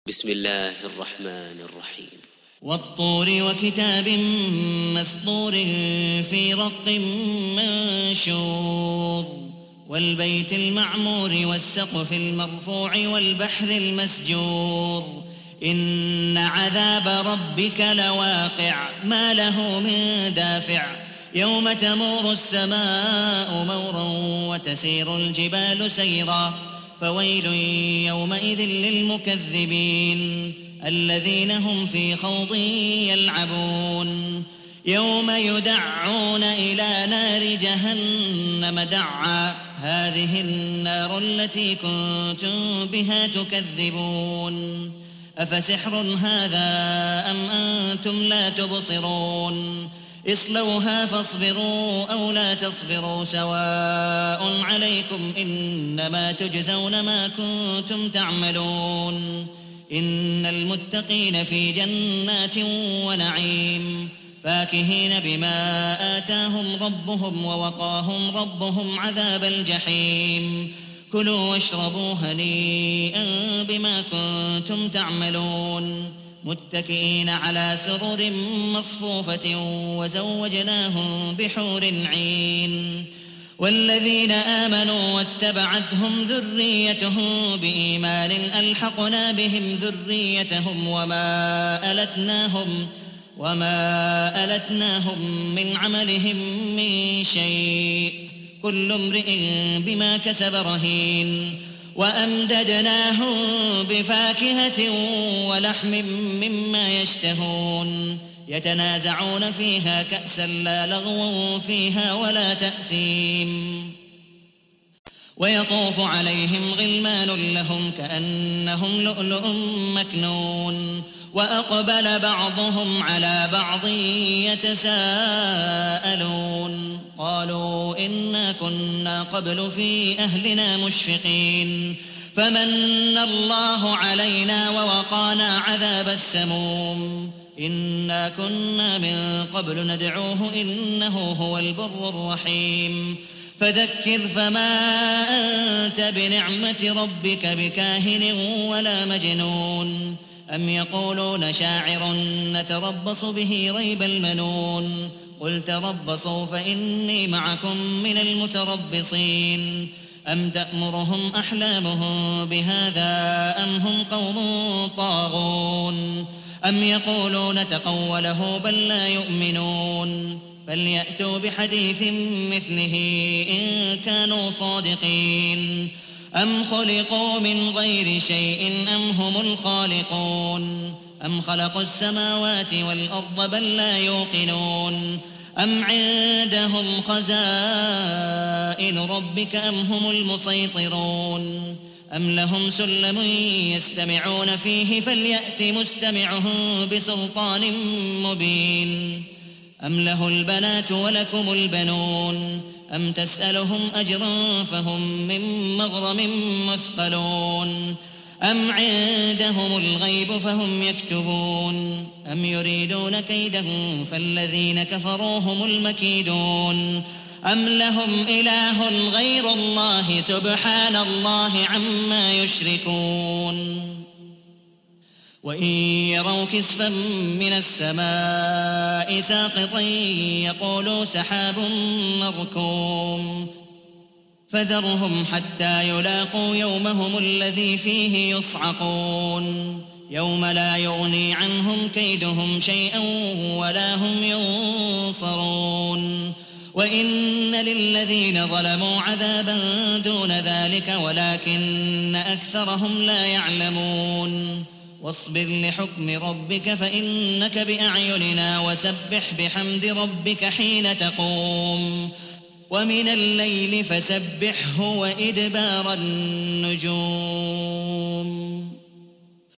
بسم الله الرحمن الرحيم. والطور وكتاب مسطور في رق منشور والبيت المعمور والسقف المرفوع والبحر المسجور إن عذاب ربك لواقع ما له من دافع يوم تمور السماء مورا وتسير الجبال سيرا فويل يومئذ للمكذبين الذين هم في خوض يلعبون يوم يدعون إلى نار جهنم دعا هذه النار التي كنتم بها تكذبون أفسحر هذا أم أنتم لا تبصرون اصلوها فاصبروا أو لا تصبروا سواء عليكم إنما تجزون ما كنتم تعملون إن المتقين في جنات ونعيم فاكهين بما آتاهم ربهم ووقاهم ربهم عذاب الجحيم كلوا واشربوا هنيئا بما كنتم تعملون متكئين على سرر مصفوفة وزوجناهم بحور عين والذين آمنوا واتبعتهم ذريتهم بإيمان ألحقنا بهم ذريتهم وما ألتناهم من عملهم من شيء كل امرئ بما كسب رهين وأمددناهم بفاكهة ولحم مما يشتهون يتنازعون فيها كأسا لا لغو فيها ولا تأثيم ويطوف عليهم غلمان لهم كأنهم لؤلؤ مكنون وأقبل بعضهم على بعض يتساءلون قالوا إنا كنا قبل في أهلنا مشفقين فمن الله علينا ووقانا عذاب السموم إنا كنا من قبل ندعوه إنه هو البر الرحيم فذكر فما أنت بنعمة ربك بكاهن ولا مجنون أم يقولون شاعر نتربص به ريب المنون قل تربصوا فإني معكم من المتربصين أم تأمرهم أحلامهم بهذا أم هم قوم طاغون أم يقولون تقوله بل لا يؤمنون فليأتوا بحديث مثله إن كانوا صادقين أم خلقوا من غير شيء أم هم الخالقون أم خلقوا السماوات والأرض بل لا يوقنون أم عندهم خزائن ربك أم هم المسيطرون أم لهم سلم يستمعون فيه فليأت مستمعهم بسلطان مبين أم له البنات ولكم البنون أم تسألهم أجرا فهم من مغرم مثقلون أم عندهم الغيب فهم يكتبون أم يريدون كيدا فالذين كفروا هم المكيدون أم لهم إله غير الله سبحان الله عما يشركون وإن يروا كسفا من السماء ساقطا يقولوا سحاب مركوم فذرهم حتى يلاقوا يومهم الذي فيه يصعقون يوم لا يغني عنهم كيدهم شيئا ولا هم ينصرون وإن للذين ظلموا عذابا دون ذلك ولكن أكثرهم لا يعلمون واصبر لحكم ربك فإنك بأعيننا وسبح بحمد ربك حين تقوم ومن الليل فسبحه وإدبار النجوم